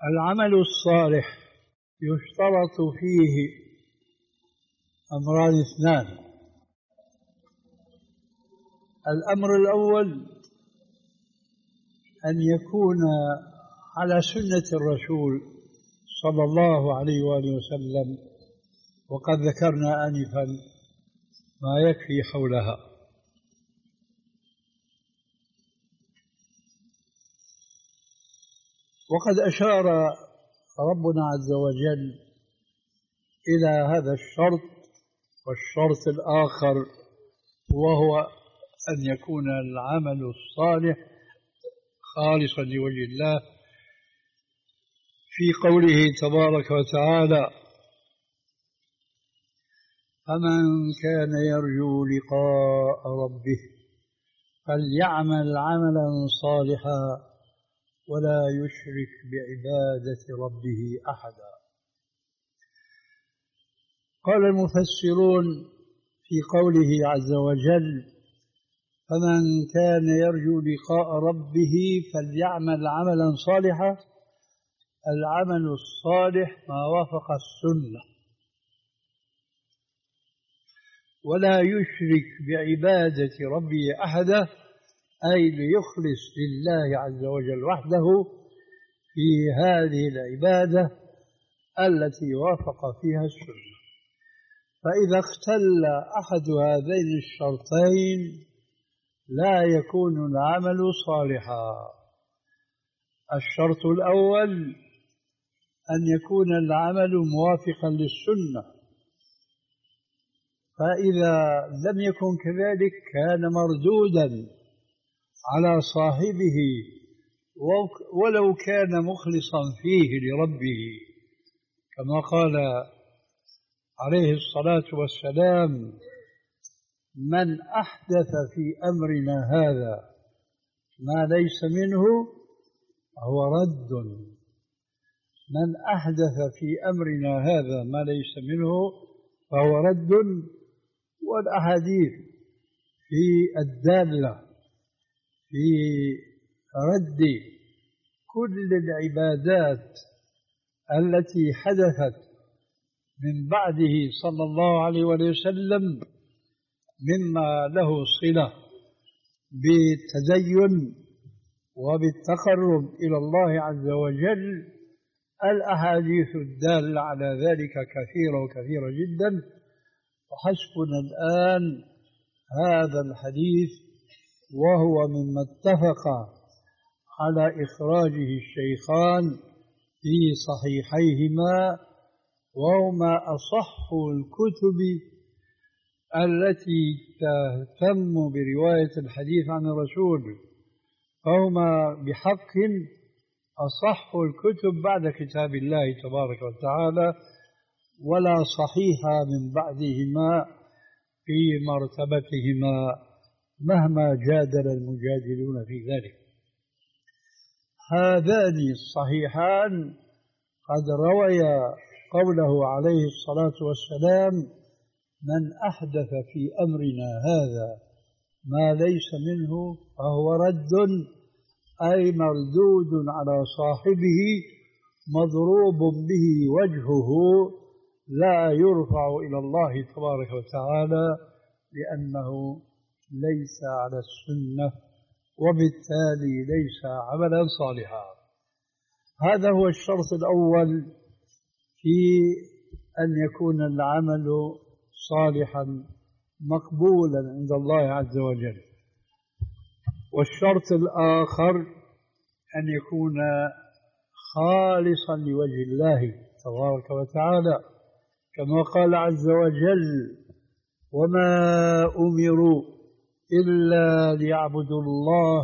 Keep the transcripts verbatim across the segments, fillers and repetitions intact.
العمل الصالح يشترط فيه أمران اثنان. الأمر الأول أن يكون على سنة الرسول صلى الله عليه وآله وسلم، وقد ذكرنا آنفا ما يكفي حولها. وقد أشار ربنا عز وجل إلى هذا الشرط والشرط الآخر، وهو أن يكون العمل الصالح خالصا لوجه الله في قوله تبارك وتعالى: فمن كان يرجو لقاء ربه فليعمل عملا صالحا ولا يشرك بعبادة ربه أحدا. قال المفسرون في قوله عز وجل: فمن كان يرجو لقاء ربه فليعمل عملا صالحا، العمل الصالح ما وافق السنة، ولا يشرك بعبادة ربه أحدا، أي ليخلص لله عز وجل وحده في هذه العبادة التي وافق فيها السنة. فإذا اختل أحد هذين الشرطين لا يكون العمل صالحا. الشرط الأول أن يكون العمل موافقا للسنة، فإذا لم يكن كذلك كان مردودا على صاحبه ولو كان مخلصا فيه لربه، كما قال عليه الصلاة والسلام: من أحدث في أمرنا هذا ما ليس منه فهو رد. من أحدث في أمرنا هذا ما ليس منه فهو رد. والأحاديث في الدالة في رد كل العبادات التي حدثت من بعده صلى الله عليه وسلم مما له صلة بالتدين وبالتقرب إلى الله عز وجل، الأحاديث الدالة على ذلك كثيرة وكثيرة جدا. وحسبنا الآن هذا الحديث، وهو مما اتفق على إخراجه الشيخان في صحيحيهما، وهما أصح الكتب التي تهتم برواية الحديث عن الرسول، فهما بحق أصح الكتب بعد كتاب الله تبارك وتعالى، ولا صحيح من بعدهما في مرتبتهما مهما جادل المجادلون في ذلك. هذان الصحيحان قد رويا قوله عليه الصلاة والسلام: من أحدث في أمرنا هذا ما ليس منه فهو رد، أي مردود على صاحبه مضروب به وجهه، لا يرفع إلى الله تبارك وتعالى لأنه ليس على السنة، وبالتالي ليس عملا صالحا. هذا هو الشرط الأول في أن يكون العمل صالحا مقبولا عند الله عز وجل. والشرط الآخر أن يكون خالصا لوجه الله تبارك وتعالى، كما قال عز وجل: وما أمروا إلا ليعبدوا الله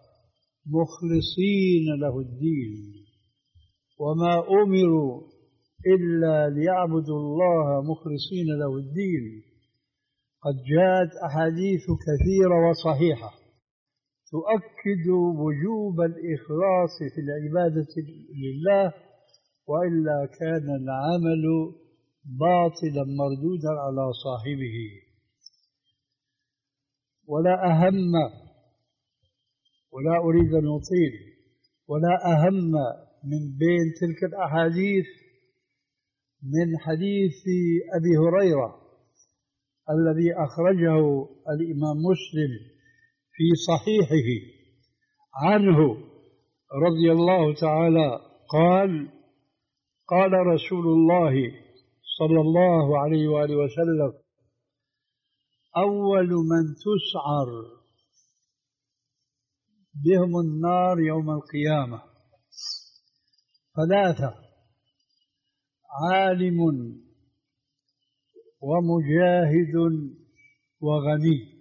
مخلصين له الدين. وما أمروا إلا ليعبدوا الله مخلصين له الدين. قد جاءت أحاديث كثيرة وصحيحة تؤكد وجوب الإخلاص في العبادة لله، وإلا كان العمل باطلا مردودا على صاحبه. ولا أهم ولا أريد أن أطيل ولا أهم من بين تلك الأحاديث من حديث أبي هريرة الذي أخرجه الإمام مسلم في صحيحه عنه رضي الله تعالى قال: قال رسول الله صلى الله عليه وآله وسلم: أول من تسعر بهم النار يوم القيامة ثلاثة: عالم ومجاهد وغني.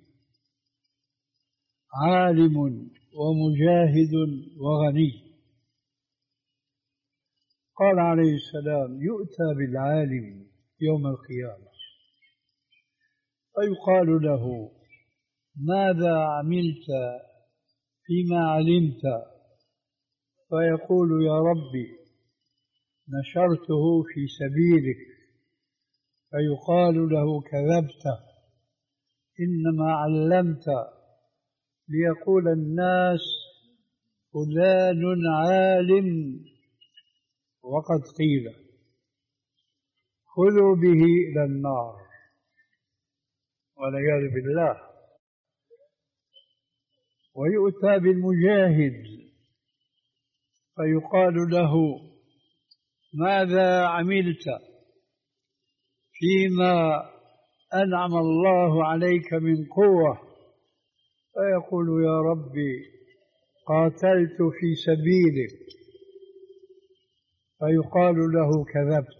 عالم ومجاهد وغني. قال عليه السلام: يؤتى بالعالم يوم القيامة فيقال له: ماذا عملت فيما علمت؟ فيقول: يا ربي نشرته في سبيلك. فيقال له: كذبت، إنما علمت ليقول الناس فلان عالم، وقد قيل خذوا به إلى النار والعياذ بالله. ويؤتى بالمجاهد فيقال له: ماذا عملت فيما أنعم الله عليك من قوة؟ فيقول: يا ربي قاتلت في سبيلك. فيقال له: كذبت،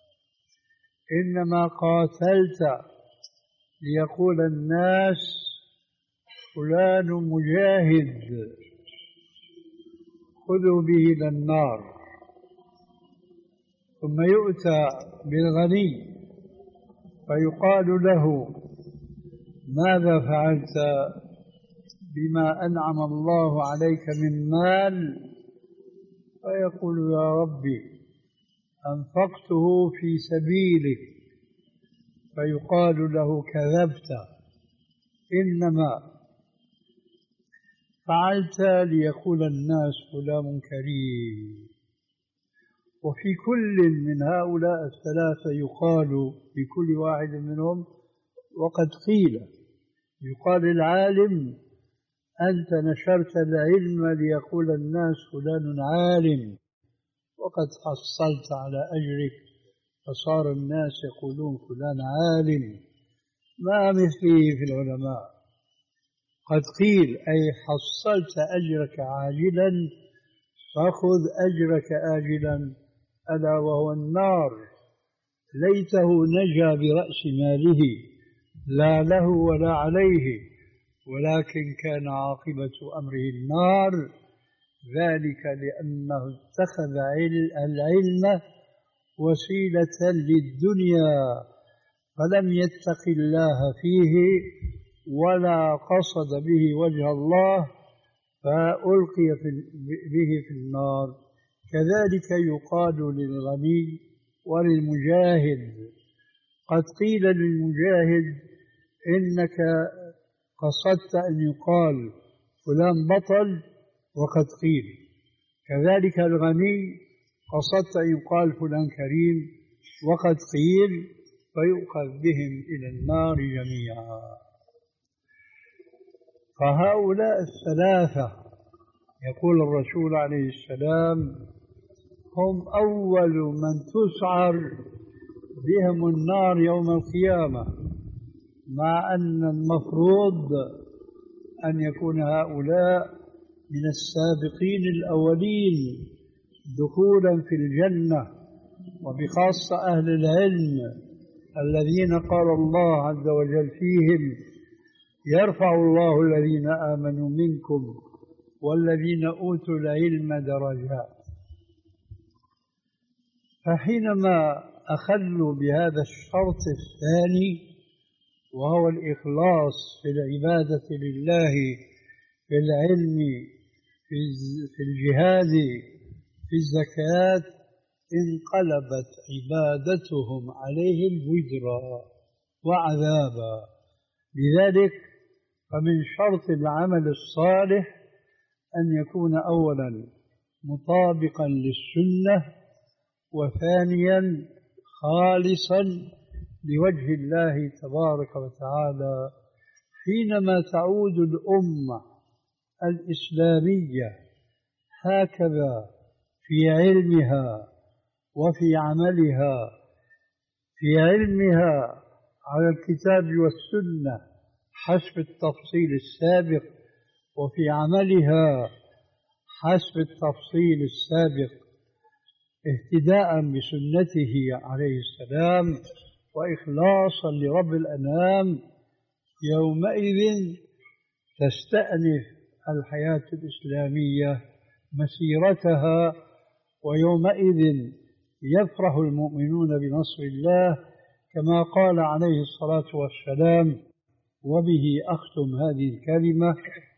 إنما قاتلت ليقول الناس فلان مجاهد، خذوا به إلى النار. ثم يؤتى بالغني فيقال له: ماذا فعلت بما أنعم الله عليك من مال؟ فيقول: يا ربي أنفقته في سبيلك. فيقال له: كذبت، إنما فعلت ليقول الناس فلان كريم. وفي كل من هؤلاء الثلاثة يقال لكل واحد منهم وقد قيل. يقال العالم: أنت نشرت العلم ليقول الناس فلان عالم، وقد حصلت على أجرك، فصار الناس يقولون فلان عالم ما مثله في العلماء. قد قيل أي حصلت أجرك عاجلا، فخذ أجرك آجلا، ألا وهو النار. ليته نجا برأس ماله، لا له ولا عليه، ولكن كان عاقبة أمره النار، ذلك لأنه اتخذ العلم وسيلة للدنيا، فلم يتق الله فيه ولا قصد به وجه الله، فألقي به في النار. كذلك يقال للغني وللمجاهد. قد قيل للمجاهد: إنك قصدت أن يقال فلان بطل، وقد قيل. كذلك الغني قصدت أن يقال فلان كريم، وقد قيل، فيؤخذ بهم إلى النار جميعا. فهؤلاء الثلاثة يقول الرسول عليه السلام: هم أول من تسعر بهم النار يوم القيامة، مع أن المفروض أن يكون هؤلاء من السابقين الأولين دخولا في الجنة، وبخاصة أهل العلم الذين قال الله عز وجل فيهم: يرفع الله الذين آمنوا منكم والذين أوتوا العلم درجات. فحينما أخلوا بهذا الشرط الثاني، وهو الإخلاص في العبادة لله، في العلم، في الجهاد، في الزكاة، انقلبت عبادتهم عليهم وزرا وعذابا. لذلك فمن شرط العمل الصالح أن يكون أولا مطابقا للسنة، وثانيا خالصا لوجه الله تبارك وتعالى، حينما تعود الأمة الإسلامية هكذا في علمها وفي عملها، في علمها على الكتاب والسنة حسب التفصيل السابق، وفي عملها حسب التفصيل السابق اهتداء بسنته عليه السلام وإخلاصا لرب الأنام، يومئذ تستأنف الحياة الإسلامية مسيرتها، ويومئذ يفرح المؤمنون بنصر الله، كما قال عليه الصلاة والسلام. وبه أختم هذه الكلمة: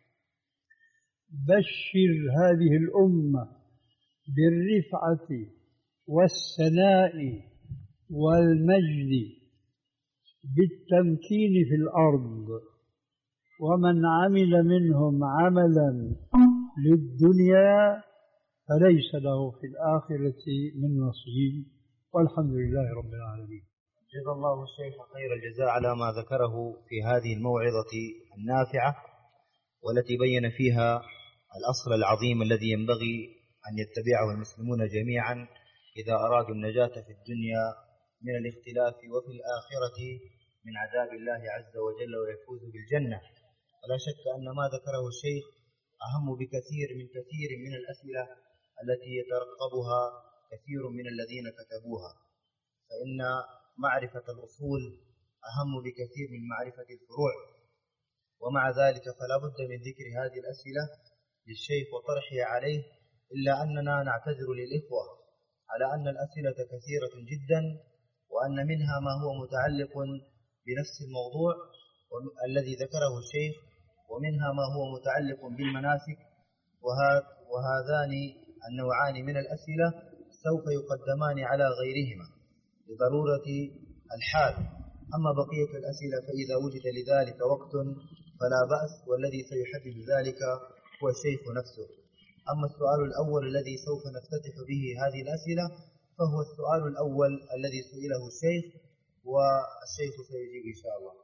بشر هذه الأمة بالرفعة والسناء والمجد بالتمكين في الأرض، ومن عمل منهم عملا للدنيا فليس له في الآخرة من نصيب، والحمد لله رب العالمين. جزا الله الشيخ خير الجزاء على ما ذكره في هذه الموعظة النافعة، والتي بين فيها الأصل العظيم الذي ينبغي أن يتبعه المسلمون جميعا إذا أرادوا النجاة في الدنيا من الاختلاف، وفي الآخرة من عذاب الله عز وجل ويفوز بالجنة. ولا شك أن ما ذكره الشيخ أهم بكثير من كثير من الأسئلة التي يترقبها كثير من الذين كتبوها، فإن معرفة الأصول أهم بكثير من معرفة الفروع. ومع ذلك فلا بد من ذكر هذه الأسئلة للشيخ وطرحها عليه، إلا أننا نعتذر للإخوة على أن الأسئلة كثيرة جدا، وأن منها ما هو متعلق بنفس الموضوع الذي ذكره الشيخ، ومنها ما هو متعلق بالمناسك، وهذان النوعان من الأسئلة سوف يقدمان على غيرهما لضرورة الحال. أما بقية الأسئلة فإذا وجد لذلك وقت فلا بأس، والذي سيحدد ذلك هو الشيخ نفسه. أما السؤال الأول الذي سوف نفتتح به هذه الأسئلة فهو السؤال الأول الذي سئله الشيخ، والشيخ سيجيب إن شاء الله.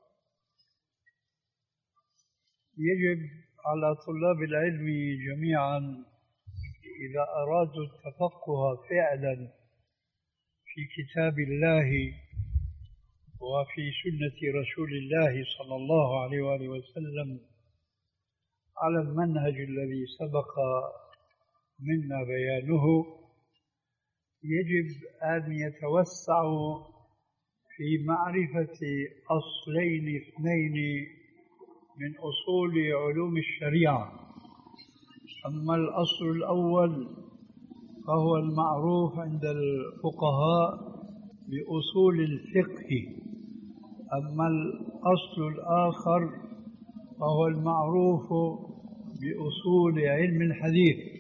يجب على طلاب العلم جميعا إذا أرادوا التفقه فعلا في كتاب الله وفي سنة رسول الله صلى الله عليه وآله وسلم على المنهج الذي سبق منا بيانه، يجب أن يتوسعوا في معرفة أصلين اثنين من أصول علوم الشريعة. أما الأصل الأول فهو المعروف عند الفقهاء بأصول الفقه، أما الأصل الآخر فهو المعروف بأصول علم الحديث.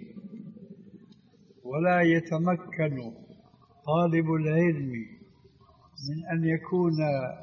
ولا يتمكن طالب العلم من أن يكون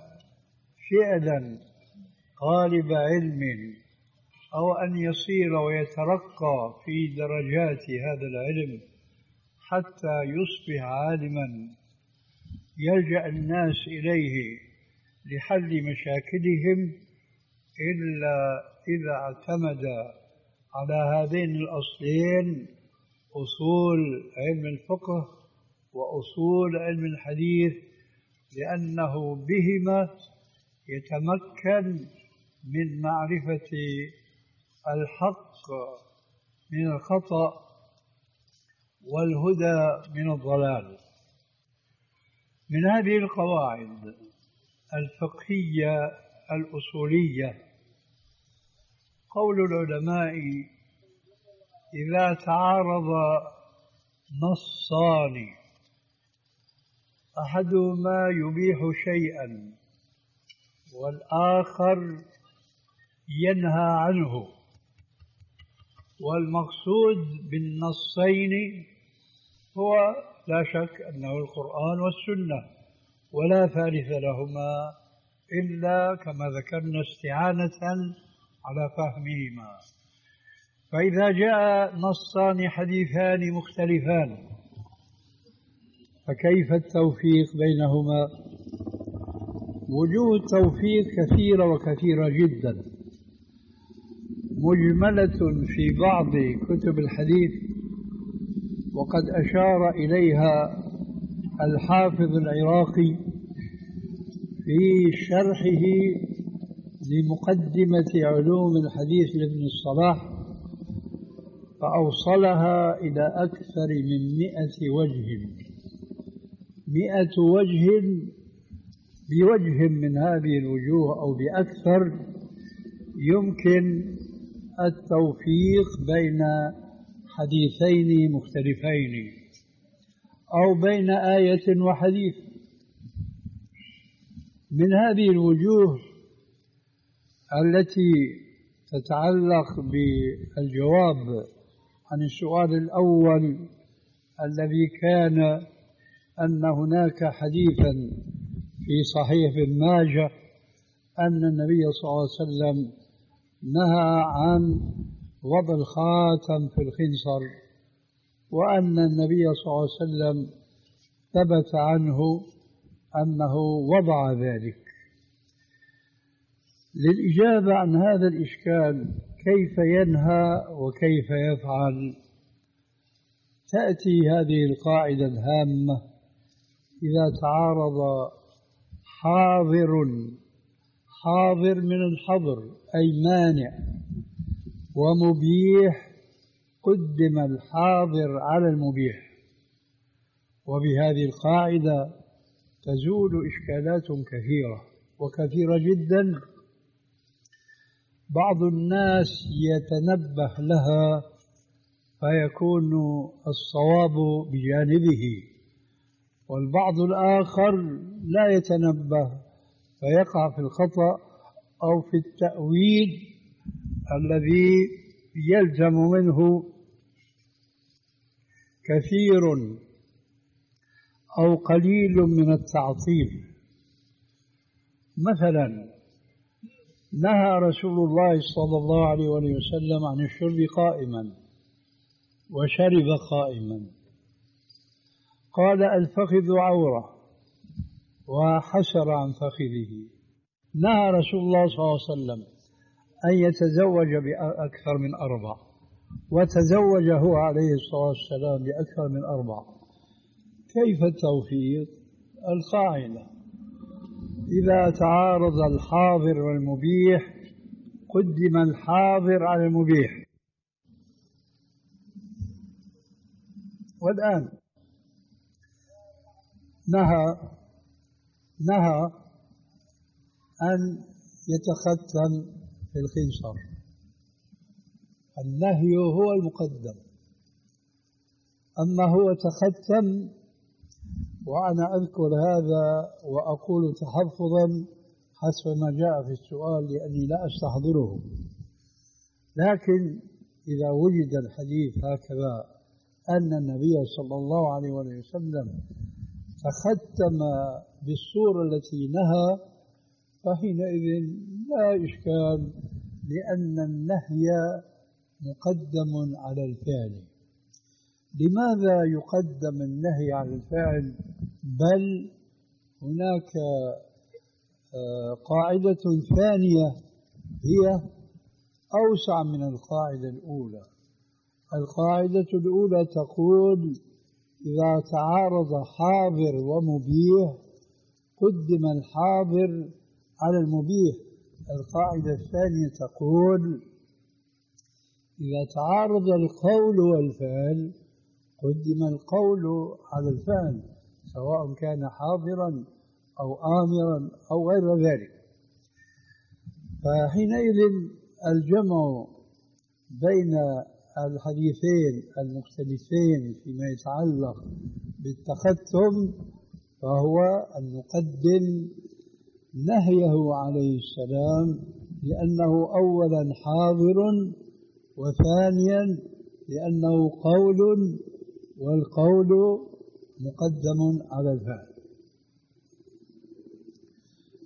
فعلا طالب علم أو أن يصير ويترقى في درجات هذا العلم حتى يصبح عالما يلجأ الناس إليه لحل مشاكلهم، إلا إذا اعتمد على هذين الأصلين: أصول علم الفقه وأصول علم الحديث، لأنه بهما يتمكن من معرفة الحق من الخطأ والهدى من الضلال. من هذه القواعد الفقهية الأصولية قول العلماء: إذا تعارض نصان أحدهما يبيح شيئا والآخر ينهى عنه، والمقصود بالنصين هو لا شك أنه القرآن والسنة، ولا ثالث لهما إلا كما ذكرنا استعانة على فهمهما. فإذا جاء نصان حديثان مختلفان فكيف التوفيق بينهما؟ وجوه التوفيق كثيرة وكثيرة جدا، مجملة في بعض كتب الحديث، وقد أشار إليها الحافظ العراقي في شرحه لمقدمة علوم الحديث لابن الصلاح، فأوصلها إلى أكثر من مئة وجه. مئة وجه بوجه من هذه الوجوه أو بأكثر يمكن التوفيق بين حديثين مختلفين أو بين آية وحديث. من هذه الوجوه التي تتعلق بالجواب عن السؤال الأول الذي كان أن هناك حديثا في صحيح ابن ماجه أن النبي صلى الله عليه وسلم نهى عن وضع الخاتم في الخنصر، وأن النبي صلى الله عليه وسلم ثبت عنه أنه وضع ذلك. للإجابة عن هذا الإشكال كيف ينهى وكيف يفعل، تأتي هذه القاعدة الهامة: إذا تعارض حاضر حاضر من الحظر أي مانع ومبيح قدم الحاضر على المبيح. وبهذه القاعدة تزول إشكالات كثيرة وكثيرة جدا بعض الناس يتنبه لها فيكون الصواب بجانبه، والبعض الآخر لا يتنبه فيقع في الخطأ أو في التأويل الذي يلزم منه كثير أو قليل من التعطيل. مثلا نهى رسول الله صلى الله عليه وسلم عن الشرب قائما وشرب قائما، قال الفخذ عورة وحسر عن فخذه. نهى رسول الله صلى الله عليه وسلم أن يتزوج بأكثر من أربع، وتزوج هو عليه الصلاة والسلام بأكثر من أربع. كيف التوفيق؟ القاعدة: إذا تعارض الحاضر والمبيح قدم الحاضر على المبيح. والآن نهى نهى أن يتختم في الخنصر، النهي هو المقدم، أما هو تختم. وأنا أذكر هذا وأقول تحفظا حسب ما جاء في السؤال لأني لا أستحضره، لكن إذا وجد الحديث هكذا أن النبي صلى الله عليه وسلم تختم بالصورة التي نهى فحينئذ لا إشكال، لأن النهي مقدم على الفعل. لماذا يقدم النهي على الفعل؟ بل هناك قاعدة ثانية هي أوسع من القاعدة الأولى. القاعدة الأولى تقول إذا تعارض حاضر ومبيح قدم الحاضر على المبيح. القاعدة الثانية تقول إذا تعارض القول والفعل قدم القول على الفعل، سواء كان حاضرا أو آمرا أو غير ذلك. فحينئذ الجمع بين الحديثين المختلفين فيما يتعلق بالتختم فهو أن نقدم نهيه عليه السلام لأنه أولا حاضر، وثانيا لأنه قول، والقول مقدم على الفعل.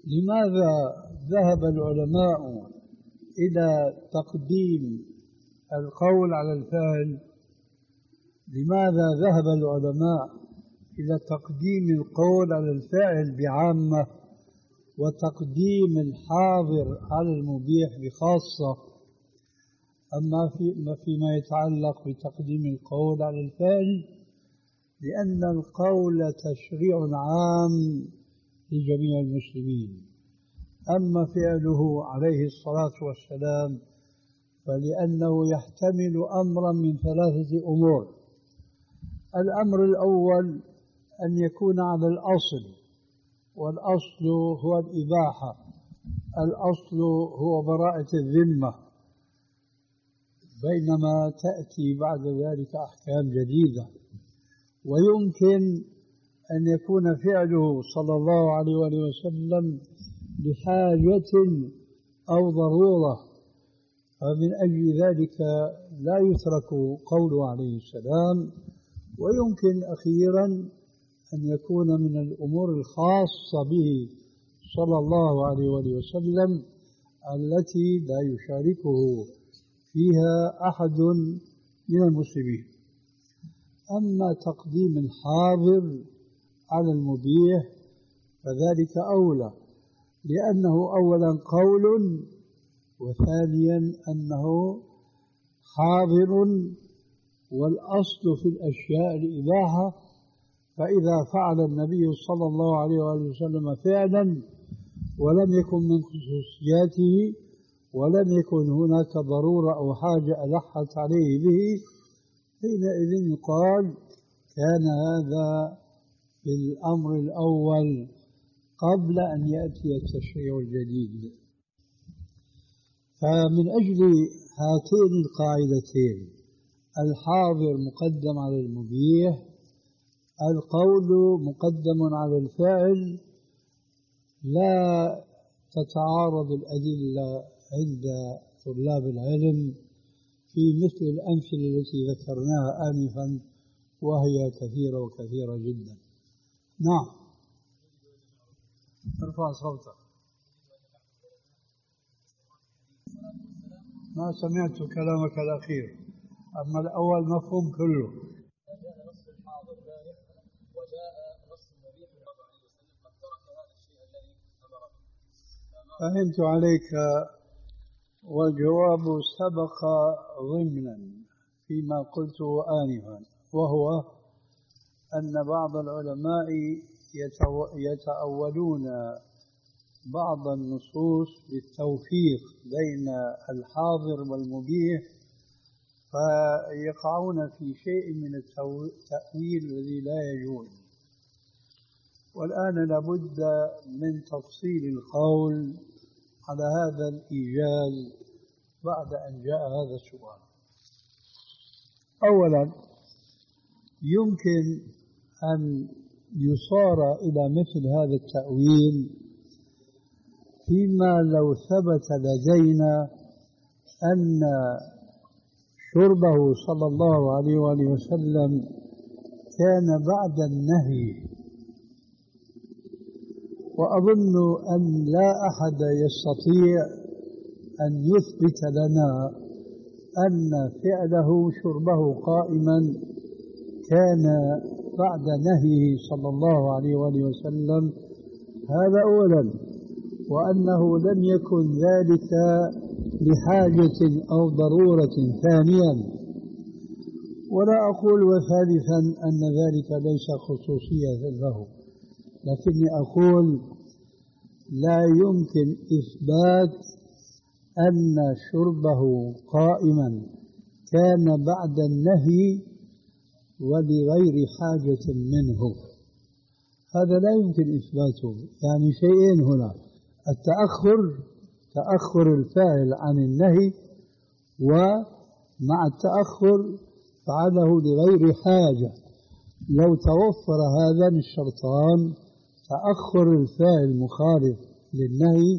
لماذا ذهب العلماء إلى تقديم القول على الفعل، لماذا ذهب العلماء إلى تقديم القول على الفعل بعامة وتقديم الحاضر على المبيح بخاصة؟ أما في فيما يتعلق بتقديم القول على الفعل، لأن القول تشريع عام لجميع المسلمين، أما فعله عليه الصلاة والسلام فلأنه يحتمل أمرا من ثلاثة أمور. الأمر الأول أن يكون على الأصل، والأصل هو الإباحة، الأصل هو براءة الذمة، بينما تأتي بعد ذلك أحكام جديدة. ويمكن أن يكون فعله صلى الله عليه وسلم لحاجة أو ضرورة، فمن أجل ذلك لا يترك قوله عليه السلام. ويمكن أخيرا أن يكون من الأمور الخاصة به صلى الله عليه وسلم التي لا يشاركه فيها أحد من المسلمين. أما تقديم الحاضر على المبيح فذلك أولى، لأنه أولا قول، وثانيا أنه حاضر، والأصل في الأشياء الإباحة. فإذا فعل النبي صلى الله عليه وسلم فعلا ولم يكن من خصوصياته ولم يكن هناك ضرورة أو حاجة ألحت عليه به، حينئذ يقال كان هذا في الأمر الأول قبل أن يأتي التشريع الجديد. فمن أجل هاتين القاعدتين، الحاضر مقدم على المبيح، القول مقدم على الفعل، لا تتعارض الأدلة عند طلاب العلم في مثل الأمثلة التي ذكرناها آنفا، وهي كثيرة وكثيرة جدا. نعم، ارفع صوتك. ما سمعت كلامك الأخير، أما الأول مفهوم كله. جاء نص الحاضر لا يفعل، وجاء نص النبي صلى الله عليه وسلم قد ترك هذا الشيء الذي أمر به. فهمت عليك، والجواب سبق ضمنا فيما قلته آنفا، وهو أن بعض العلماء يتأولون بعض النصوص للتوفيق بين الحاضر والمبيح، فيقعون في شيء من التأويل الذي لا يجوز. والآن لابد من تفصيل القول على هذا الإيجاز بعد أن جاء هذا السؤال. أولا، يمكن أن يصار إلى مثل هذا التأويل فيما لو ثبت لدينا أن شربه صلى الله عليه وآله وسلم كان بعد النهي. وأظن أن لا أحد يستطيع أن يثبت لنا أن فعله شربه قائما كان بعد نهيه صلى الله عليه وآله وسلم، هذا أولا. وأنه لم يكن ذلك لحاجة أو ضرورة ثانيا. ولا أقول وثالثا أن ذلك ليس خصوصية له، لكني أقول لا يمكن إثبات أن شربه قائما كان بعد النهي ولغير حاجة منه، هذا لا يمكن إثباته. يعني شيئين هنا: التأخر، تأخر الفاعل عن النهي، ومع التأخر فعله لغير حاجة. لو توفر هذان الشرطان، تأخر الفاعل مخالف للنهي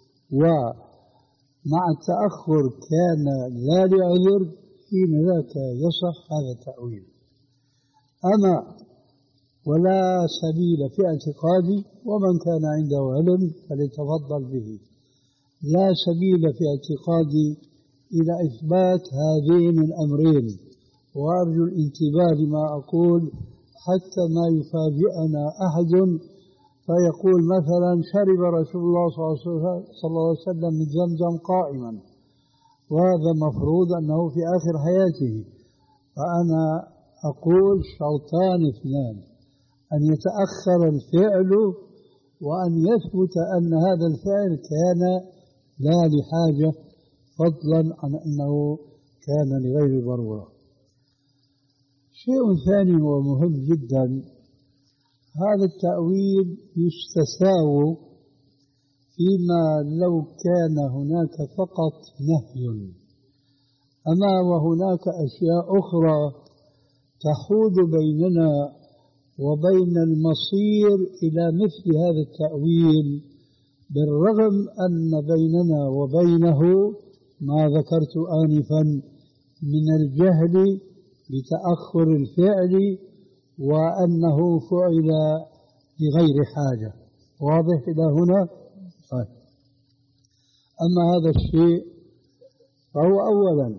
ومع التأخر كان لا لعذر، حين ذاك يصح هذا التأويل. أما ولا سبيل في اعتقادي، ومن كان عنده علم فليتفضل به، لا سبيل في اعتقادي إلى إثبات هذين الأمرين، وأرجو الانتباه لما أقول حتى ما يفاجئنا أحد فيقول مثلا شرب رسول الله صلى الله عليه وسلم من زمزم قائما، وهذا مفروض أنه في آخر حياته. فأنا أقول شرطان اثنان: أن يتأخر الفعل، وأن يثبت أن هذا الفعل كان لا لحاجة، فضلا عن أنه كان لغير ضرورة. شيء ثاني ومهم جدا: هذا التأويل يستساغ فيما لو كان هناك فقط نهي، أما وهناك أشياء أخرى تحول بيننا وبين المصير إلى مثل هذا التأويل، بالرغم أن بيننا وبينه ما ذكرت آنفا من الجهل بتأخر الفعل وأنه فعل لغير حاجة. واضح إلى هنا؟ طيب. أما هذا الشيء فهو أولا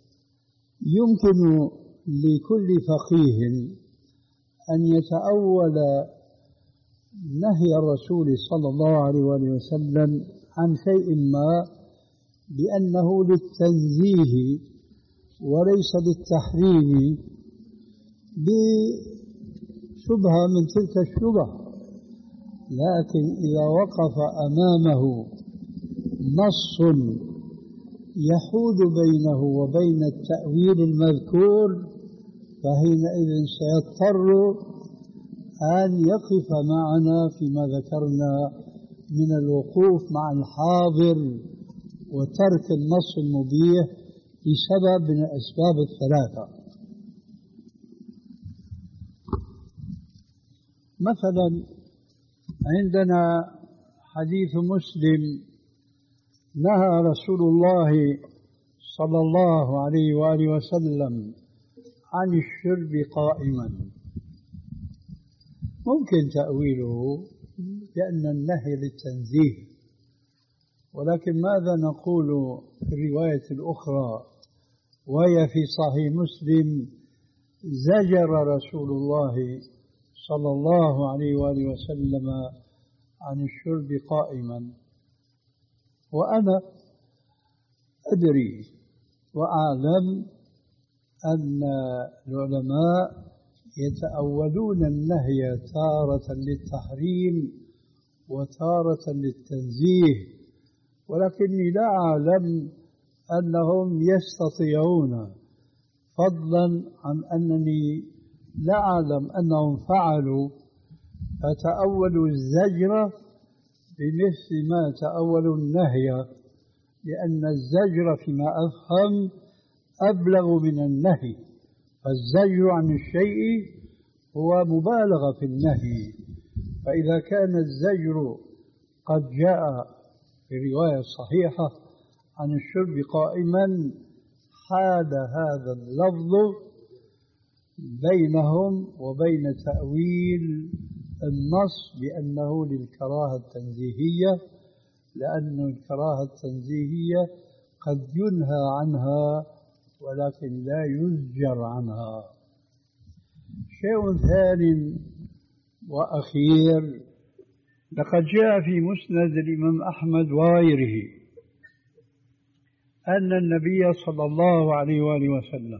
يمكن لكل فقيه أن يتأول نهي الرسول صلى الله عليه وسلم عن شيء ما بأنه للتنزيه وليس للتحريم بشبهة من تلك الشبه، لكن إذا وقف أمامه نص يحول بينه وبين التأويل المذكور فحينئذ سيضطر أن يقف معنا فيما ذكرنا من الوقوف مع الحاضر وترك النص المبيح لسبب من الأسباب الثلاثة. مثلا عندنا حديث مسلم: نهى رسول الله صلى الله عليه وآله وسلم عن الشرب قائما. ممكن تأويله لأن النهي للتنزيه، ولكن ماذا نقول في الرواية الأخرى وهي في صحيح مسلم: زجر رسول الله صلى الله عليه وآله وسلم عن الشرب قائما. وأنا أدري وأعلم أن العلماء يتأولون النهي تارة للتحريم وتارة للتنزيه، ولكني لا أعلم أنهم يستطيعون، فضلا عن أنني لا أعلم أنهم فعلوا، فتأولوا الزجر بمثل ما تأولوا النهي، لأن الزجر فيما أفهم أبلغ من النهي. فالزجر عن الشيء هو مبالغة في النهي، فإذا كان الزجر قد جاء في رواية صحيحة عن الشرب قائما، حال هذا اللفظ بينهم وبين تأويل النص بأنه للكراهة التنزيهية، لأن الكراهة التنزيهية قد ينهى عنها ولكن لا يزجر عنها. شيء ثاني وأخير: لقد جاء في مسند الإمام أحمد وغيره أن النبي صلى الله عليه وآله وسلم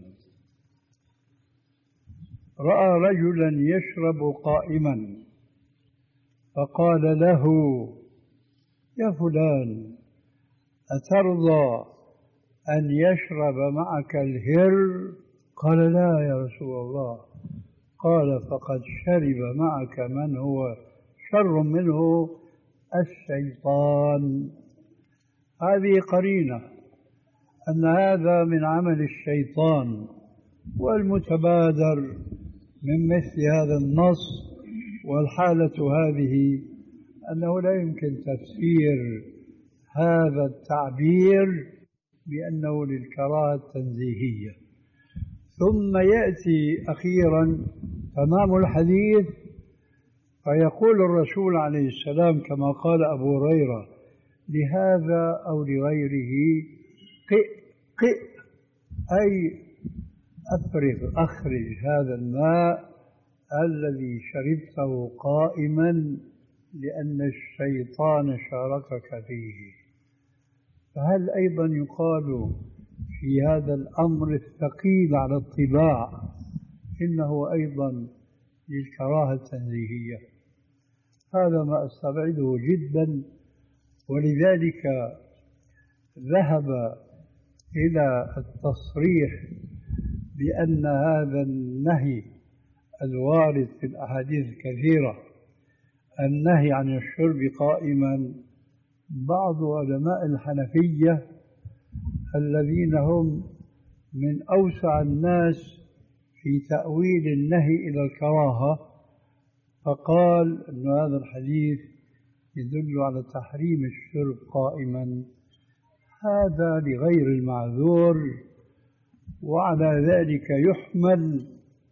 رأى رجلا يشرب قائما فقال له: يا فلان، أترضى أن يشرب معك الهر؟ قال: لا يا رسول الله. قال: فقد شرب معك من هو شر منه، الشيطان. هذه قرينة أن هذا من عمل الشيطان، والمتبادر من مثل هذا النص والحالة هذه أنه لا يمكن تفسير هذا التعبير بأنه للكراهة التنزيهية. ثم يأتي أخيرا تمام الحديث فيقول الرسول عليه السلام كما قال أبو هريرة لهذا أو لغيره: قئ قئ أي أفرغ، أخرج هذا الماء الذي شربته قائما لأن الشيطان شاركك فيه. فهل أيضا يقال في هذا الأمر الثقيل على الطباع إنه أيضا للكراهة التنزيهية؟ هذا ما أستبعده جدا، ولذلك ذهب إلى التصريح بأن هذا النهي الوارد في الأحاديث الكثيرة، النهي عن الشرب قائما، بعض علماء الحنفية الذين هم من أوسع الناس في تأويل النهي إلى الكراهة، فقال أن هذا الحديث يدل على تحريم الشرب قائما. هذا لغير المعذور، وعلى ذلك يحمل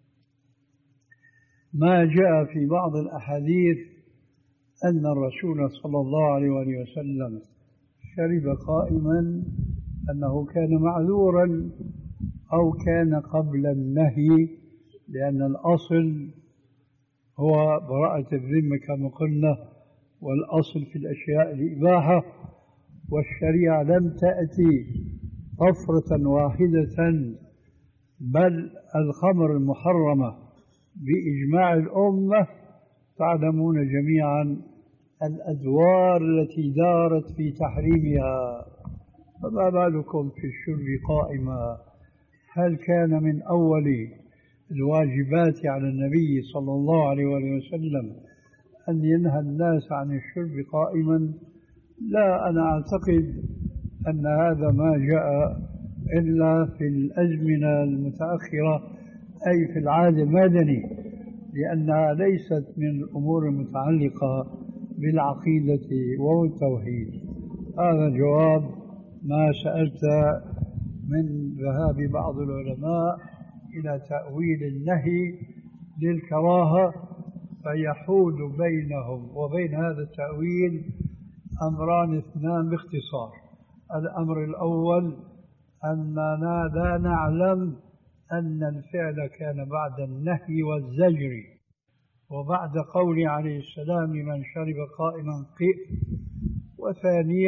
ما جاء في بعض الأحاديث أن الرسول صلى الله عليه وسلم شرب قائما، أنه كان معذورا أو كان قبل النهي، لأن الأصل هو براءة الذمة كما قلنا، والأصل في الأشياء الإباحة، والشريعة لم تأتي طفرة واحدة، بل الخمر المحرمة بإجماع الأمة تعلمون جميعا الأدوار التي دارت في تحريمها، فما بالكم في الشرب قائما؟ هل كان من أول الواجبات على النبي صلى الله عليه وسلم أن ينهى الناس عن الشرب قائما؟ لا، أنا أعتقد أن هذا ما جاء إلا في الأزمنة المتأخرة، أي في العهد المدني، لأنها ليست من الأمور المتعلقة بالعقيدة والتوحيد. هذا جواب ما سألت من ذهاب بعض العلماء إلى تأويل النهي للكراهة، فيحول بينهم وبين هذا التأويل أمران اثنان باختصار. الأمر الأول أننا لا نعلم أن الفعل كان بعد النهي والزجر وبعد قول عليه السلام من شرب قائما قئ. وثانيا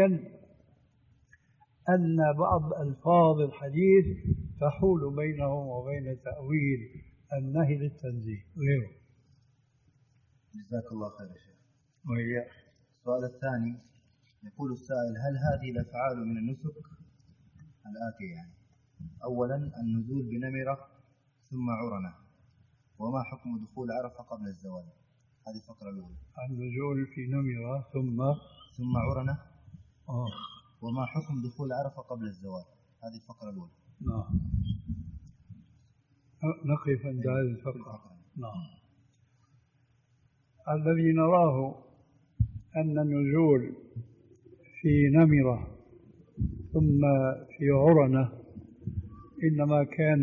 أن بعض ألفاظ الحديث تحول بينهم وبين تأويل النهي للتنزيه غيره. جزاك الله خير يا شيخ. وإياك. السؤال الثاني يقول السائل: هل هذه الأفعال من النسك الآتية؟ يعني أولا النزول بنمرة ثم عرنة، وما حكم دخول عرفة قبل الزوال؟ هذه الفقرة الأولى. النزول في نمرة ثم ثم عرنة. آه. وما حكم دخول عرفة قبل الزوال؟ هذه الفقرة الأولى. نعم. نقف عند هذه الفقرة. نعم. الذي نراه أن النزول في نمرة ثم في عرنة إنما كان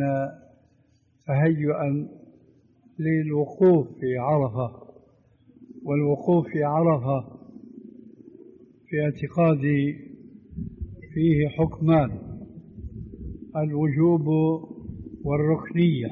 تهيئا للوقوف في عرفة، والوقوف في عرفة في اعتقادي فيه حكمان: الوجوب والركنية.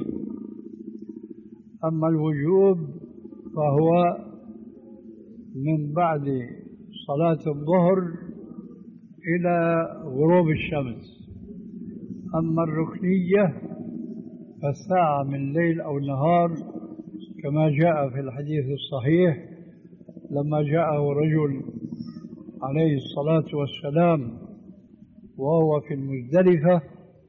أما الوجوب فهو من بعد صلاة الظهر إلى غروب الشمس، أما الركنية فالساعة من الليل أو النهار، كما جاء في الحديث الصحيح لما جاءه رجل عليه الصلاة والسلام وهو في المزدلفة،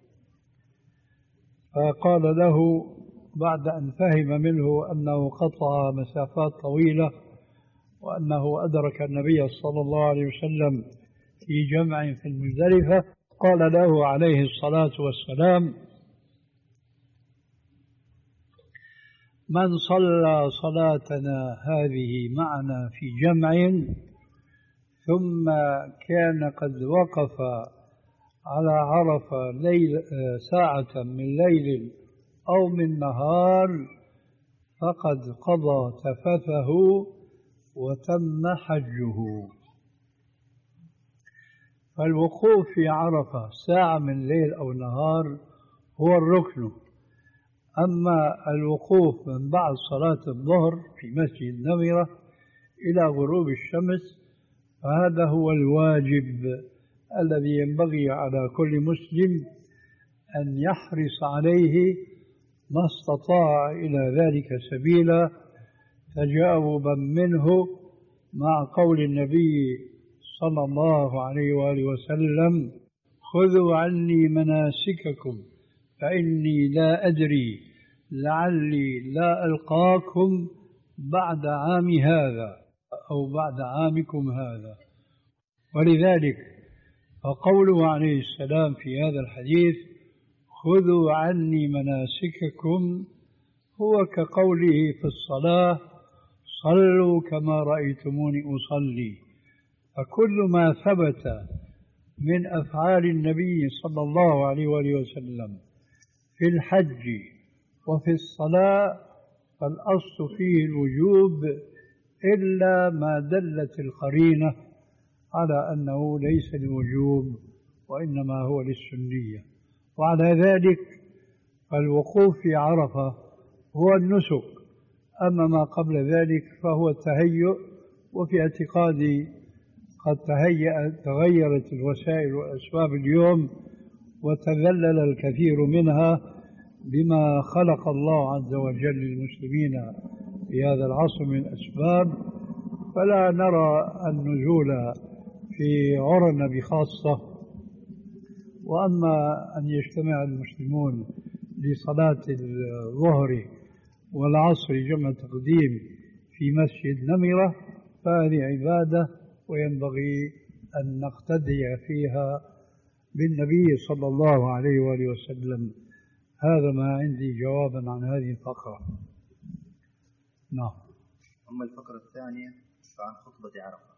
فقال له بعد أن فهم منه أنه قطع مسافات طويلة وأنه أدرك النبي صلى الله عليه وسلم في جمع في المزدلفة، قال له عليه الصلاة والسلام: من صلى صلاتنا هذه معنا في جمع ثم كان قد وقف على عرفة ليل ساعة من ليل أو من نهار فقد قضى تفثه وتم حجه. فالوقوف في عرفة ساعة من ليل أو نهار هو الركن. أما الوقوف من بعد صلاة الظهر في مسجد نمرة إلى غروب الشمس فهذا هو الواجب الذي ينبغي على كل مسلم أن يحرص عليه ما استطاع إلى ذلك سبيلا، تجاوبا منه مع قول النبي صلى الله عليه وآله وسلم: خذوا عني مناسككم فإني لا أدري لعلي لا ألقاكم بعد عام هذا أو بعد عامكم هذا. ولذلك فقوله عليه السلام في هذا الحديث: خذوا عني مناسككم، هو كقوله في الصلاة: صلوا كما رأيتموني أصلي. فكل ما ثبت من أفعال النبي صلى الله عليه وآله وسلم في الحج وفي الصلاة فالأصل فيه الوجوب، إلا ما دلت القرينة على أنه ليس للوجوب وإنما هو للسنية. وعلى ذلك فالوقوف في عرفة هو النسك، أما ما قبل ذلك فهو التهيؤ. وفي اعتقادي قد تهيأ تغيرت الوسائل والأسباب اليوم وتذلل الكثير منها بما خلق الله عز وجل للمسلمين في هذا العصر من أسباب، فلا نرى النزول في عرن بخاصة. وأما أن يجتمع المسلمون لصلاة الظهر والعصر جمع تقديم في مسجد نمرة فهذه عبادة وينبغي أن نقتدي فيها بالنبي صلى الله عليه وآله وسلم. هذا ما عندي جوابا عن هذه الفقرة. نعم. أما الفقرة الثانية فعن خطبة عرفة،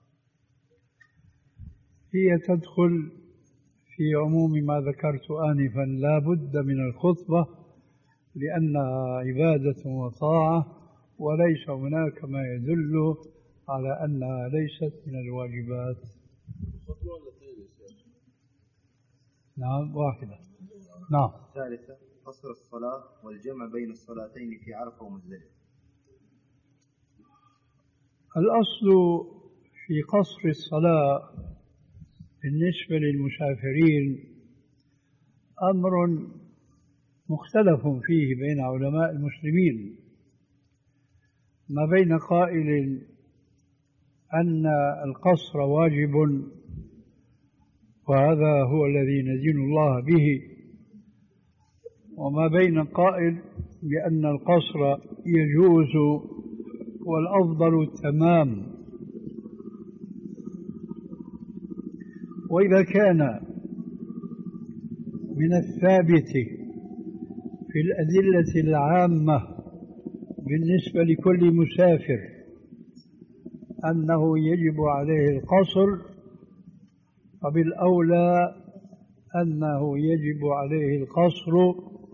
هي تدخل في عموم ما ذكرت آنفا، لا بد من الخطبة لأنها عبادة وطاعة، وليس هناك ما يدل على أنها ليست من الواجبات. نعم واحدة. نعم. الثالثة قصر الصلاة والجمع بين الصلاتين في عرفة ومزدلفة. الأصل في قصر الصلاة بالنسبة للمسافرين أمر مختلف فيه بين علماء المسلمين، ما بين قائل أن القصر واجب وهذا هو الذي ندين الله به، وما بين قائل بأن القصر يجوز والأفضل التمام. وإذا كان من الثابت في الأدلة العامة بالنسبة لكل مسافر أنه يجب عليه القصر، فبالأولى أنه يجب عليه القصر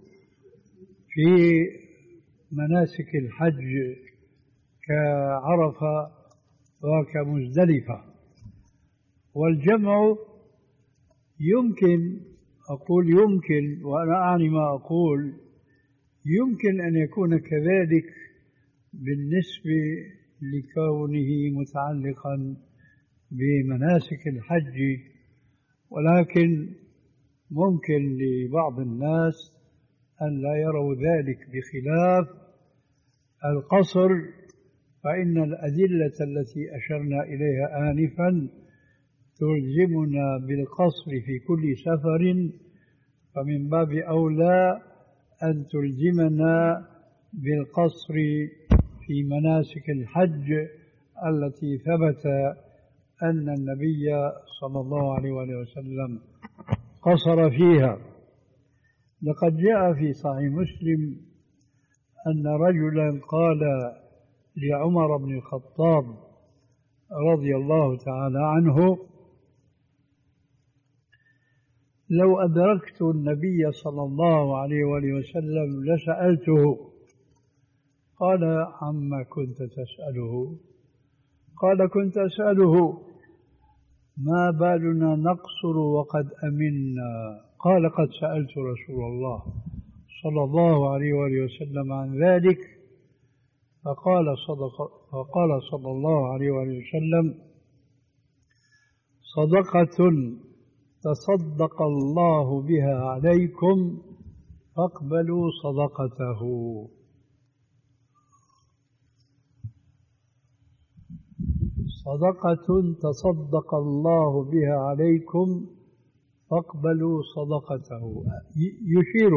في مناسك الحج كعرفة وكمزدلفة. والجمع يمكن، أقول يمكن وأنا أعني ما أقول، يمكن أن يكون كذلك بالنسبة لكونه متعلقا بمناسك الحج، ولكن ممكن لبعض الناس أن لا يروا ذلك بخلاف القصر، فإن الأدلة التي أشرنا إليها آنفا تلزمنا بالقصر في كل سفر، فمن باب أولى أن تلزمنا بالقصر في مناسك الحج التي ثبت أن النبي صلى الله عليه وسلم قصر فيها. لقد جاء في صحيح مسلم أن رجلا قال لعمر بن الخطاب رضي الله تعالى عنه: لو أدركت النبي صلى الله عليه وآله وسلم لسألته. قال: عما كنت تسأله؟ قال: كنت أسأله ما بالنا نقصر وقد أمنا؟ قال قد سألت رسول الله صلى الله عليه وآله وسلم عن ذلك فقال صدق فقال صلى الله عليه وآله وسلم صدقة تصدق الله بها عليكم فاقبلوا صدقته. صدقة تصدق الله بها عليكم فاقبلوا صدقته، يشير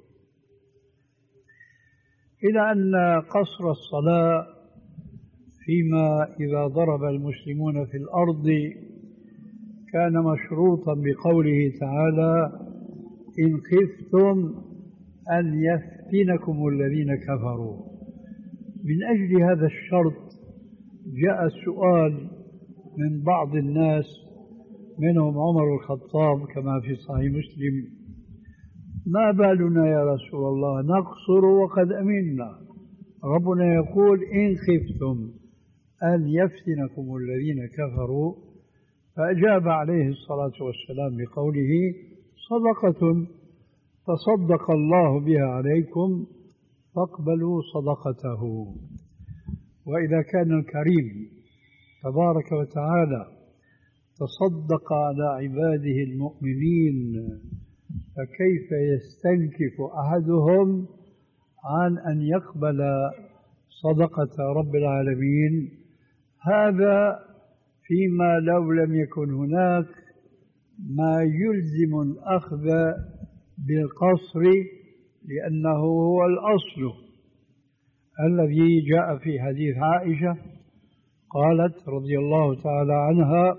إلى أن قصر الصلاة فيما إذا ضرب المسلمون في الأرض كان مشروطا بقوله تعالى إن خفتم أن يفتنكم الذين كفروا. من أجل هذا الشرط جاء السؤال من بعض الناس منهم عمر الخطاب كما في صحيح مسلم ما بالنا يا رسول الله نقصر وقد أمنا؟ ربنا يقول إن خفتم أن يفتنكم الذين كفروا، فأجاب عليه الصلاة والسلام بقوله صدقة تصدق الله بها عليكم فاقبلوا صدقته. وإذا كان الكريم تبارك وتعالى تصدق على عباده المؤمنين فكيف يستنكف أحدهم عن أن يقبل صدقة رب العالمين؟ هذا فيما لو لم يكن هناك ما يلزم الأخذ بالقصر، لأنه هو الأصل الذي جاء في حديث عائشة قالت رضي الله تعالى عنها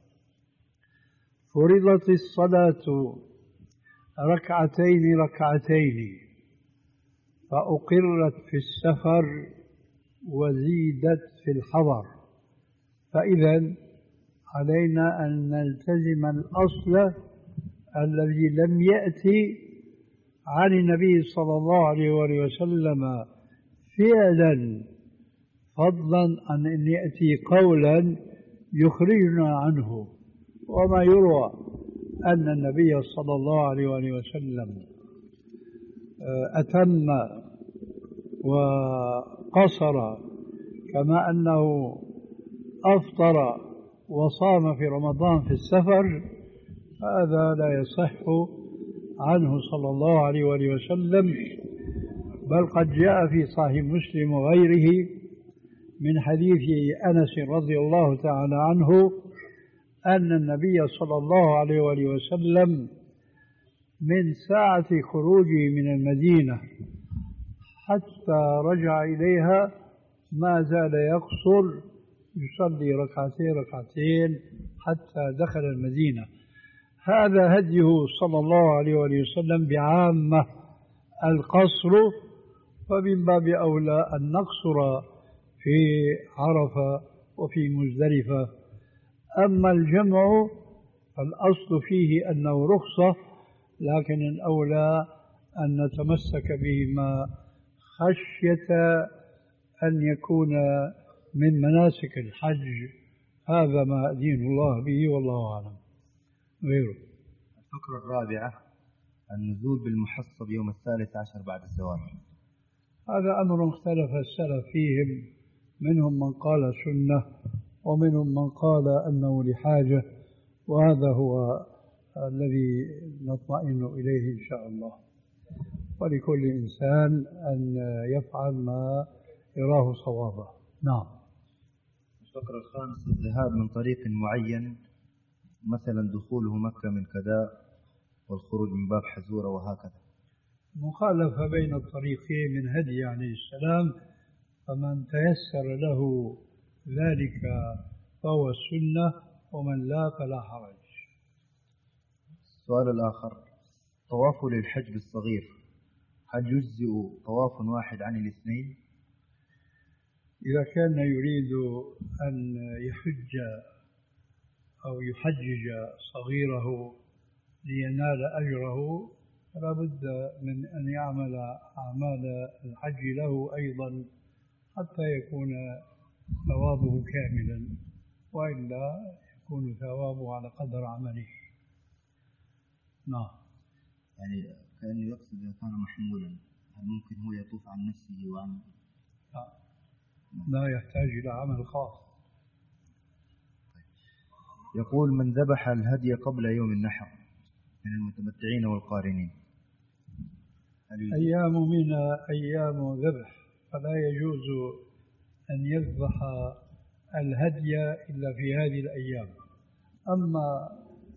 فرضت الصلاة ركعتين ركعتين فأقرت في السفر وزيدت في الحضر، فإذا علينا أن نلتزم الأصل الذي لم يأتي عن النبي صلى الله عليه وسلم فعلا، فضلا عن أن يأتي قولا يخرجنا عنه. وما يروى أن النبي صلى الله عليه وسلم أتم وقصر كما أنه أفطر وصام في رمضان في السفر، هذا لا يصح عنه صلى الله عليه وسلم، بل قد جاء في صحيح مسلم وغيره من حديث أنس رضي الله تعالى عنه أن النبي صلى الله عليه وسلم من ساعة خروجه من المدينة حتى رجع إليها ما زال يقصر يصلي ركعتين ركعتين حتى دخل المدينة. هذا هديه صلى الله عليه وسلم بعامة القصر، فمن باب أولى أن نقصر في عرفة وفي مزدلفة. أما الجمع فالأصل فيه أنه رخصة، لكن الأولى أن نتمسك بهما خشية أن يكون من مناسك الحج. هذا ما دين الله به والله أعلم. غيره. الفقرة الرابعة النزول بالمحصب يوم الثالث عشر بعد الزواج. هذا أمر اختلف السلف فيهم، منهم من قال سنة ومنهم من قال أنه لحاجة، وهذا هو الذي نطمئن إليه إن شاء الله، ولكل إنسان أن يفعل ما يراه صوابا. نعم. الفقرة الخامسة الذهاب من طريق معين، مثلا دخوله مكة من كذا والخروج من باب حزورة وهكذا. مخالفة بين الطريقين من هدي عليه السلام، فمن تيسر له ذلك فهو السنة، ومن لا فلا حرج. السؤال الآخر طواف للحج بالصغير، هل يجزئ طواف واحد عن الاثنين؟ إذا كان يريد أن يحج أو يحجج صغيره لينال أجره فلا بد من أن يعمل أعمال الحج له أيضا حتى يكون ثوابه كاملا، وإلا يكون ثوابه على قدر عمله. نعم. يعني كأنه يقصد إذا كان محمولا هل ممكن هو يطوف عن نفسه وعن لا, لا يحتاج إلى عمل خاص. يقول من ذبح الهدي قبل يوم النحر من المتمتعين والقارنين أيام من أيام ذبح، فلا يجوز أن يذبح الهدي إلا في هذه الأيام. أما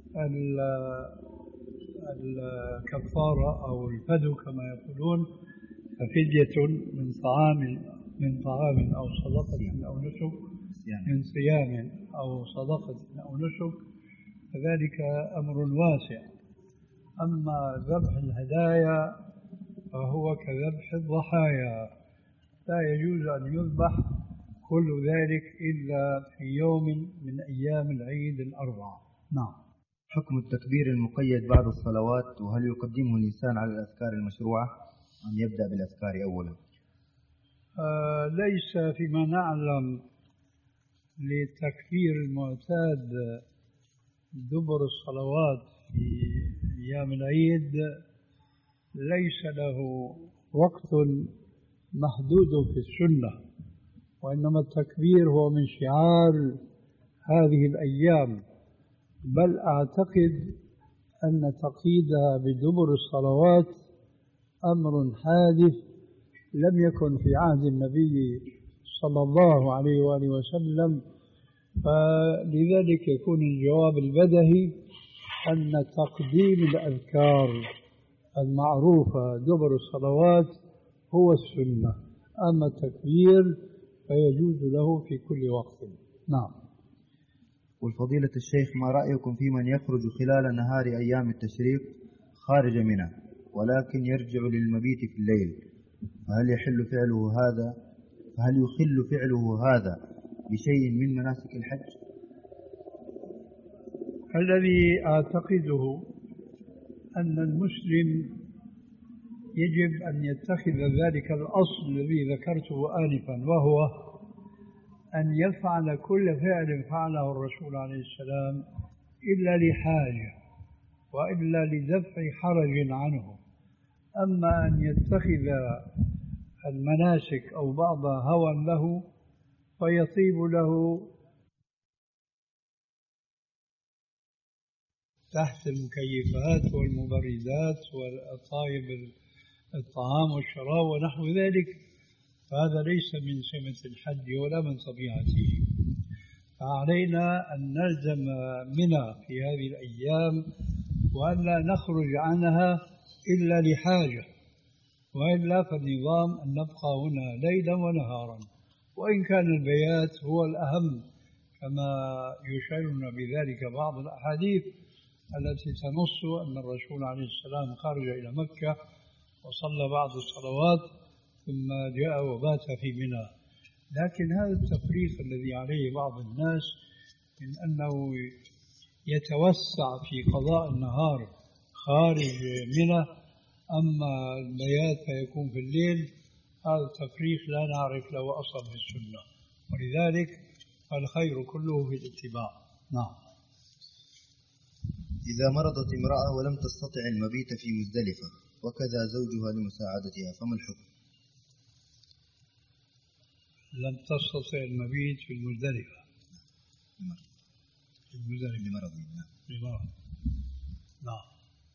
الكفارة أو الفدو كما يقولون ففدية من طعام من طعام أو صدقة أو نسك، من صيام أو صدقة أو نسك، فذلك أمر واسع. أما ذبح الهدايا فهو كذبح الضحايا، لا يجوز أن يذبح كل ذلك إلا في يوم من أيام العيد الأربعة. نعم. حكم التكبير المقيد بعد الصلوات، وهل يقدمه الإنسان على الأذكار المشروعة أم يبدأ بالأذكار أولا؟ آه ليس فيما نعلم للتكبير المعتاد دبر الصلوات في أيام العيد ليس له وقت محدود في السنة، وإنما التكبير هو من شعار هذه الأيام. بل أعتقد أن تقييدها بدبر الصلوات أمر حادث لم يكن في عهد النبي صلى الله عليه وآله وسلم، فلذلك يكون الجواب البدهي أن تقديم الأذكار المعروفة دبر الصلوات هو السنة، أما التكبير فيجوز له في كل وقت. نعم. والفضيلة الشيخ، ما رأيكم في من يخرج خلال نهار أيام التشريق خارج منى ولكن يرجع للمبيت في الليل، فهل يحل فعله هذا فهل يخل فعله هذا بشيء من مناسك الحج؟ الذي أعتقده أن المسلم يجب أن يتخذ ذلك الأصل الذي ذكرته آنفا، وهو أن يفعل كل فعل فعله الرسول عليه السلام إلا لحاجة وإلا لدفع حرج عنه. أما أن يتخذ المناسك أو بعضها هوى له فيطيب له تحت المكيفات والمبردات والطايب الطعام والشراب ونحو ذلك، فهذا ليس من سمة الحج ولا من طبيعته. فعلينا أن نلزم منى في هذه الأيام وأن لا نخرج عنها إلا لحاجة، وإلا فالنظام أن نبقى هنا ليلا ونهارا، وإن كان البيات هو الأهم كما يشيرنا بذلك بعض الأحاديث التي تنص أن الرسول عليه السلام خرج إلى مكة وصلى بعض الصلوات ثم جاء وبات في منى. لكن هذا التفريق الذي عليه بعض الناس من أنه يتوسع في قضاء النهار خارج منى أما البيات فيكون في الليل، هذا التفريق لا نعرف له أصل في السنة، ولذلك فالخير كله في الاتباع. نعم. إذا مرضت امرأة ولم تستطع المبيت في مزدلفة وكذا زوجها لمساعدتها فما الحكم؟ لم تستطع المبيت في المزدلفة في المزدلفة لمرض. لمرض. نعم.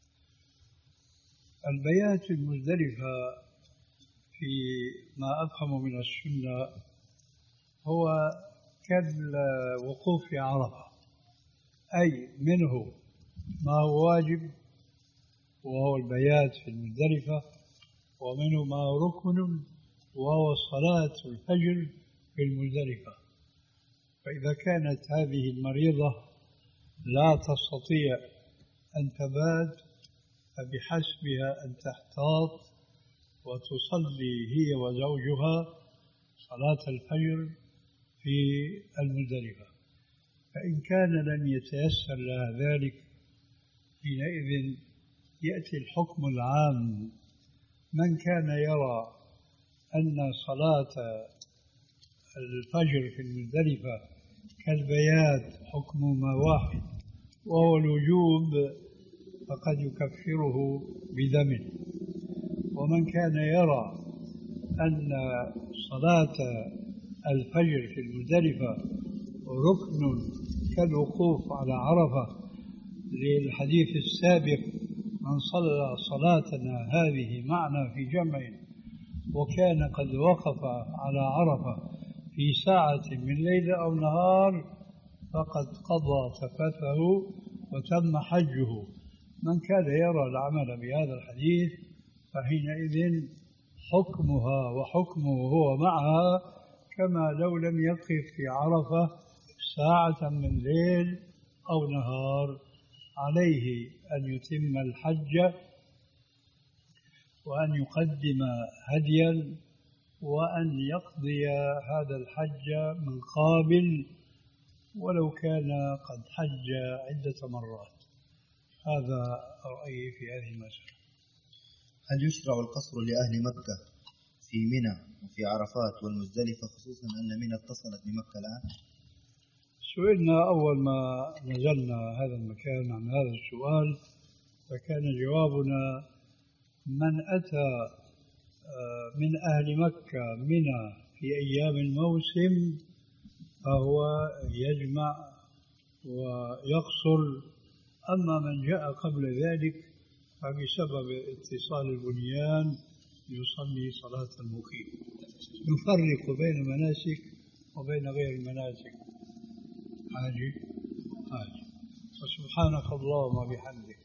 البيات في المزدلفة في ما أفهم من السنة هو كالوقوف في عرفة، أي منه ما هو واجب وهو البيات في المزدلفة، ومنه ما هو ركن وهو صلاة الفجر في المزدلفة. فإذا كانت هذه المريضة لا تستطيع أن تبات فبحسبها أن تحتاط وتصلي هي وزوجها صلاة الفجر في المزدلفة. فإن كان لم يتيسر لها ذلك حينئذ يأتي الحكم العام. من كان يرى أن صلاة الفجر في المزدلفة كالبيات حكمهما واحد، وهو الوجوب فقد يكفره بدم. ومن كان يرى أن صلاة الفجر في المزدلفة ركن كالوقوف على عرفة للحديث السابق: من صلى صلاتنا هذه معنا في جمع وكان قد وقف على عرفة في ساعة من ليل أو نهار فقد قضى تفته وتم حجه. من كان يرى العمل بهذا الحديث فحينئذ حكمها وحكمه هو معها كما لو لم يقف في عرفة ساعة من ليل أو نهار. عليه أن يتم الحج وأن يقدم هديا وأن يقضي هذا الحج من قابل ولو كان قد حج عدة مرات. هذا رأيي في هذه المسألة. هل يشرع القصر لأهل مكة في منى وفي عرفات والمزدلفة، خصوصا أن منى اتصلت بمكة الآن؟ سئلنا أول ما نزلنا هذا المكان عن هذا السؤال، فكان جوابنا: من أتى من أهل مكة منى في أيام الموسم فهو يجمع ويقصر، أما من جاء قبل ذلك فبسبب اتصال البنيان يصلي صلاة المقيم. نفرق بين مناسك وبين غير المناسك. حاجة حاجة فسبحانك اللهم وبحمدك.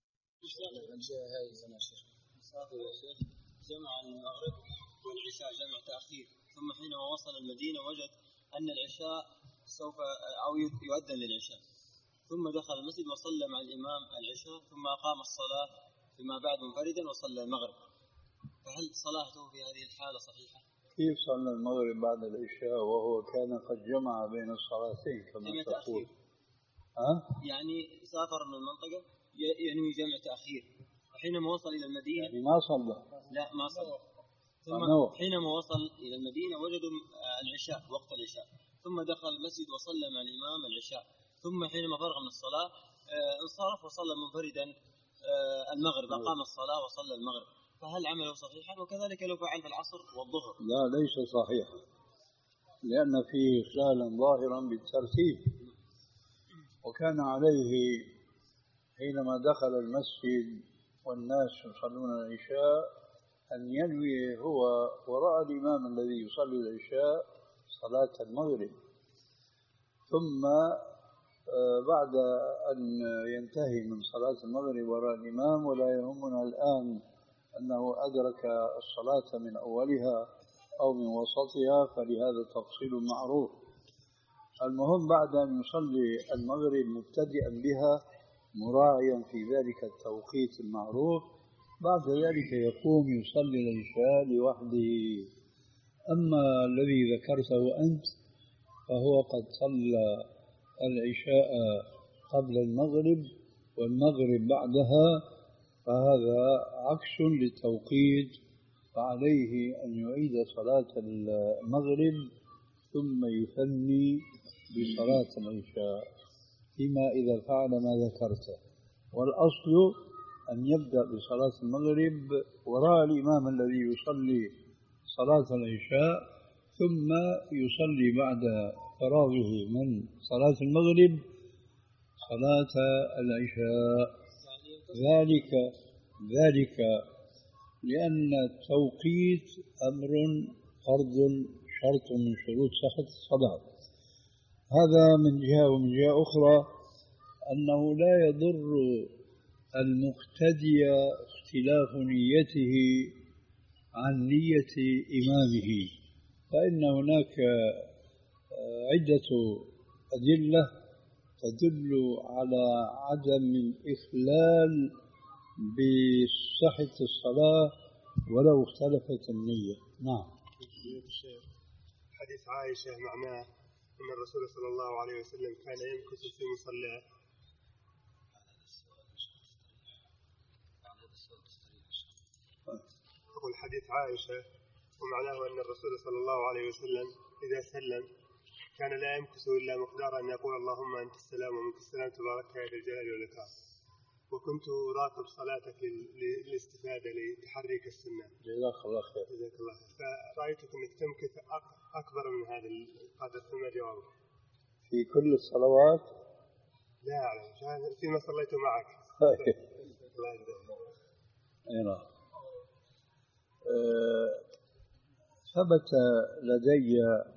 جمع المغرب والعشاء جمع تأخير، ثم حينما وصل المدينة وجد أن العشاء سوف أو يؤذن للعشاء، ثم دخل المسجد وصلى مع الإمام العشاء، ثم أقام الصلاة فيما بعد منفردا وصلى المغرب، فهل صلاته في هذه الحالة صحيحة؟ كيف صلى المغرب بعد العشاء وهو كان قد جمع بين الصلاتين كما تقول؟ ها؟ يعني سافر من المنطقة ينوي جمع تأخير، وحينما وصل إلى المدينة يعني ما صلى؟ لا ما صلى. ثم حينما وصل إلى المدينة وجدوا العشاء وقت العشاء، ثم دخل المسجد وصلى مع الإمام العشاء، ثم حينما فرغ من الصلاة انصرف وصلى منفردا المغرب، أقام الصلاة وصلى المغرب، فهل عمله صحيحا؟ وكذلك لو فعل في العصر والظهر؟ لا ليس صحيحا، لأن فيه إخلالا ظاهرا بالترتيب. وكان عليه حينما دخل المسجد والناس يصلون العشاء أن ينوي هو وراء الإمام الذي يصلي العشاء صلاة المغرب، ثم بعد أن ينتهي من صلاة المغرب وراء الإمام، ولا يهمنا الآن أنه أدرك الصلاة من أولها أو من وسطها فلهذا تفصيل معروف. المهم بعد أن يصلي المغرب مبتدئا بها مراعيا في ذلك التوقيت المعروف، بعد ذلك يقوم يصلي العشاء لوحده. أما الذي ذكرته أنت فهو قد صلى العشاء قبل المغرب والمغرب بعدها، فهذا عكس للتوقيت، فعليه أن يعيد صلاة المغرب ثم يثني بصلاة العشاء فيما إذا فعل ما ذكرته. والأصل أن يبدأ بصلاة المغرب وراء الإمام الذي يصلي صلاة العشاء، ثم يصلي بعد فراغه من صلاة المغرب صلاة العشاء. ذلك ذلك لأن التوقيت أمر فرض شرط من شروط صحة الصلاة. هذا من جهة. ومن جهة أخرى أنه لا يضر المقتدي اختلاف نيته عن نية إمامه، فإن هناك عدة أدلة تدل على عدم الإخلال بصحة الصلاة ولو اختلفت النية. نعم. حديث عائشة معناه أن الرسول صلى الله عليه وسلم كان يمكث في مصلاه. أقول حديث عائشة ومعناه أن الرسول صلى الله عليه وسلم إذا سلم كان لا يمكث إلا مقدار أن يقول اللهم أنت السلام ومنك السلام تبارك يا ذا الجلال والإكرام. وكنت أراقب صلاتك للاستفادة لتحريك السنة. جزاك الله خير. جزاك الله خير. فرأيتك أنك تمكث أكبر من هذا القدر، ثم جوابك. في كل الصلوات؟ لا أعلم، فيما صليت معك. الله يجزاك. نعم. ثبت لدي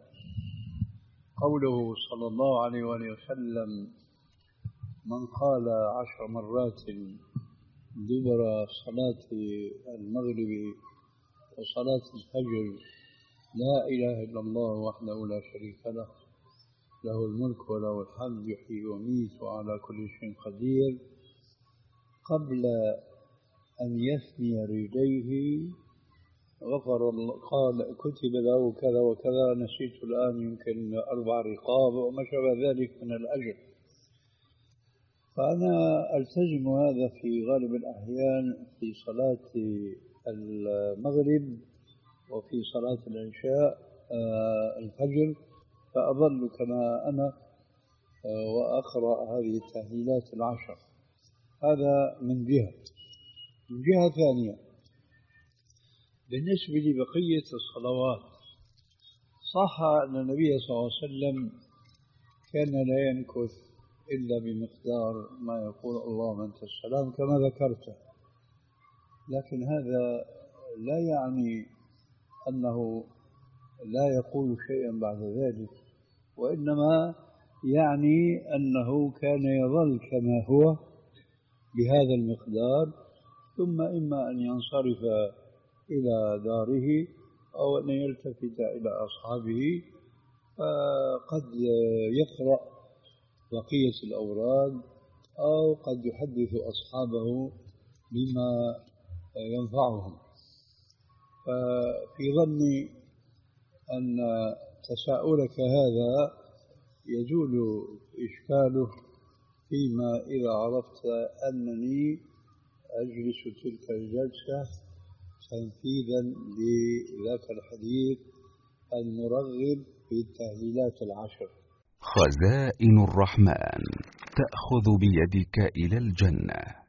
قوله صلى الله عليه وآله وسلم: من قال عشر مرات دبر صلاة المغرب وصلاة الفجر لا إله إلا الله وحده لا شريك له له الملك وله الحمد يحيي ويميت وعلى كل شيء قدير، قبل أن يثني رجليه غفر الله، قال كتب له كذا وكذا، نسيت الآن، يمكن أربع رقاب وما شابه ذلك من الأجر. فأنا ألتزم هذا في غالب الأحيان في صلاة المغرب وفي صلاة العشاء الفجر، فأظل كما أنا وأقرأ هذه التهليلات العشر. هذا من جهة. من جهة ثانية، بالنسبة لبقية الصلوات، صح أن النبي صلى الله عليه وسلم كان لا يمكث إلا بمقدار ما يقول اللهم أنت السلام كما ذكرته، لكن هذا لا يعني أنه لا يقول شيئا بعد ذلك، وإنما يعني أنه كان يظل كما هو بهذا المقدار، ثم إما أن ينصرف إلى داره أو أن يلتفت إلى أصحابه، قد يقرأ بقية الأوراد أو قد يحدث أصحابه بما ينفعهم. ففي ظني أن تساؤلك هذا يزول إشكاله فيما إذا عرفت أنني أجلس تلك الجلسة تنفيذا لذاك الحديث المرغب في التهليلات العشر. خزائن الرحمن تأخذ بيدك إلى الجنة.